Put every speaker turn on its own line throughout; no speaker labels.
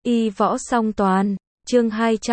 Y võ song toàn, chương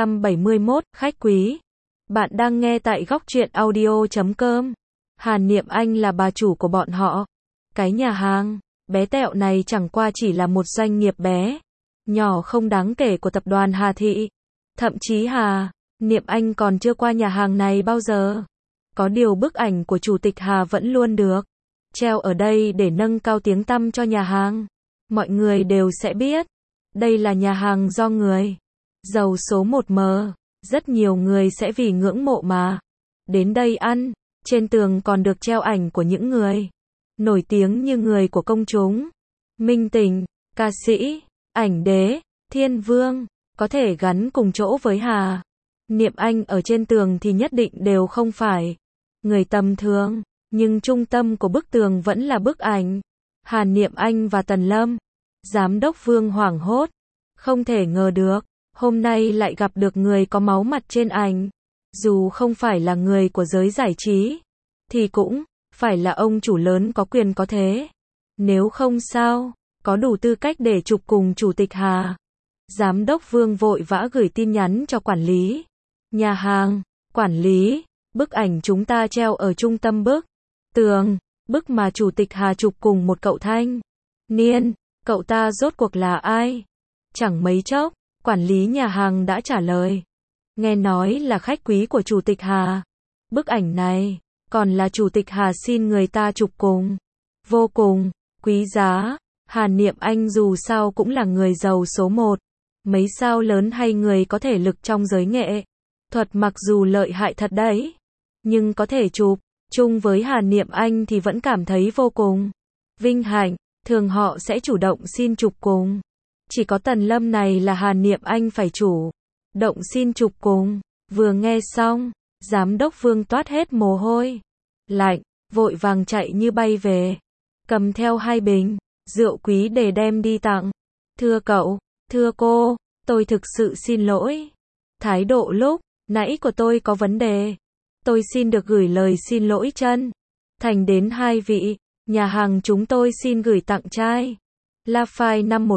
271, khách quý. Bạn đang nghe tại góc truyện audio.com. Hàn Niệm Anh là bà chủ của bọn họ. Cái nhà hàng bé tẹo này chẳng qua chỉ là một doanh nghiệp bé, nhỏ không đáng kể của tập đoàn Hà Thị. Thậm chí Hà Niệm Anh còn chưa qua nhà hàng này bao giờ. Có điều bức ảnh của Chủ tịch Hà vẫn luôn được treo ở đây để nâng cao tiếng tăm cho nhà hàng. Mọi người đều sẽ biết đây là nhà hàng do người giàu số 1M. Rất nhiều người sẽ vì ngưỡng mộ mà đến đây ăn. Trên tường còn được treo ảnh của những người nổi tiếng như người của công chúng, minh tinh, ca sĩ, ảnh đế, thiên vương, có thể gắn cùng chỗ với Hà Niệm Anh. Ở trên tường thì nhất định đều không phải người tầm thường, nhưng trung tâm của bức tường vẫn là bức ảnh Hà Niệm Anh và Tần Lâm. Giám đốc Vương hoảng hốt, không thể ngờ được, hôm nay lại gặp được người có máu mặt trên ảnh. Dù không phải là người của giới giải trí, thì cũng phải là ông chủ lớn có quyền có thế. Nếu không sao, có đủ tư cách để chụp cùng Chủ tịch Hà. Giám đốc Vương vội vã gửi tin nhắn cho quản lý nhà hàng. Quản lý, bức ảnh chúng ta treo ở trung tâm bức tường, bức mà Chủ tịch Hà chụp cùng một cậu thanh niên. Cậu ta rốt cuộc là ai? Chẳng mấy chốc, quản lý nhà hàng đã trả lời. Nghe nói là khách quý của Chủ tịch Hà. Bức ảnh này còn là Chủ tịch Hà xin người ta chụp cùng. Vô cùng quý giá. Hà Niệm Anh dù sao cũng là người giàu số 1. Mấy sao lớn hay người có thể lực trong giới nghệ thuật mặc dù lợi hại thật đấy, nhưng có thể chụp chung với Hà Niệm Anh thì vẫn cảm thấy vô cùng vinh hạnh. Thường họ sẽ chủ động xin chụp cùng. Chỉ có Tần Lâm này là Hà Niệm Anh phải chủ động xin chụp cùng. Vừa nghe xong, giám đốc Vương toát hết mồ hôi lạnh, vội vàng chạy như bay về, cầm theo 2 bình rượu quý để đem đi tặng. Thưa cậu, thưa cô, tôi thực sự xin lỗi. Thái độ lúc nãy của tôi có vấn đề. Tôi xin được gửi lời xin lỗi chân thành đến 2 vị. Nhà hàng chúng tôi xin gửi tặng chai Lafite năm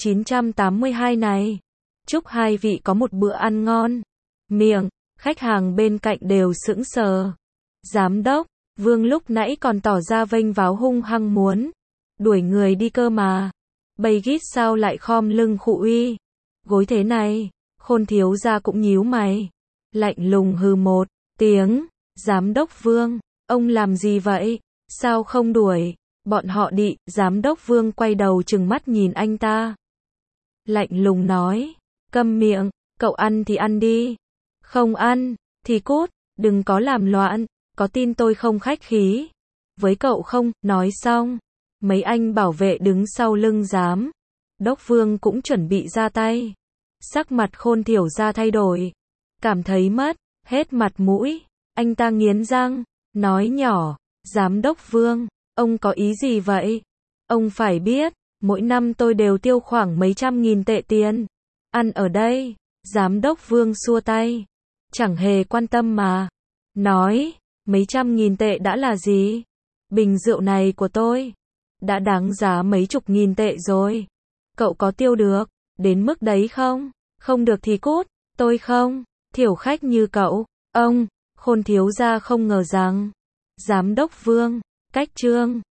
1982 này. Chúc 2 vị có một bữa ăn ngon miệng. Khách hàng bên cạnh đều sững sờ. Giám đốc Vương lúc nãy còn tỏ ra vênh váo hung hăng muốn đuổi người đi cơ mà. Bây gít sao lại khom lưng khụ uy gối thế này? Khôn thiếu gia cũng nhíu mày, lạnh lùng hừ một tiếng. Giám đốc Vương, ông làm gì vậy? Sao không đuổi bọn họ đi? Giám đốc Vương quay đầu trừng mắt nhìn anh ta, lạnh lùng nói, câm miệng, cậu ăn thì ăn đi, không ăn thì cút, đừng có làm loạn, có tin tôi không khách khí với cậu không? Nói xong, mấy anh bảo vệ đứng sau lưng giám đốc Vương cũng chuẩn bị ra tay. Sắc mặt Khôn Thiểu Gia thay đổi, cảm thấy mất hết mặt mũi. Anh ta nghiến răng, nói nhỏ, Giám đốc Vương, ông có ý gì vậy? Ông phải biết, mỗi năm tôi đều tiêu khoảng mấy trăm nghìn tệ tiền ăn ở đây. Giám đốc Vương xua tay, chẳng hề quan tâm mà nói, mấy trăm nghìn tệ đã là gì? Bình rượu này của tôi đã đáng giá mấy chục nghìn tệ rồi. Cậu có tiêu được đến mức đấy không? Không được thì cút, tôi không thiểu khách như cậu. Ông Khôn thiếu gia không ngờ rằng Giám đốc Vương cách trương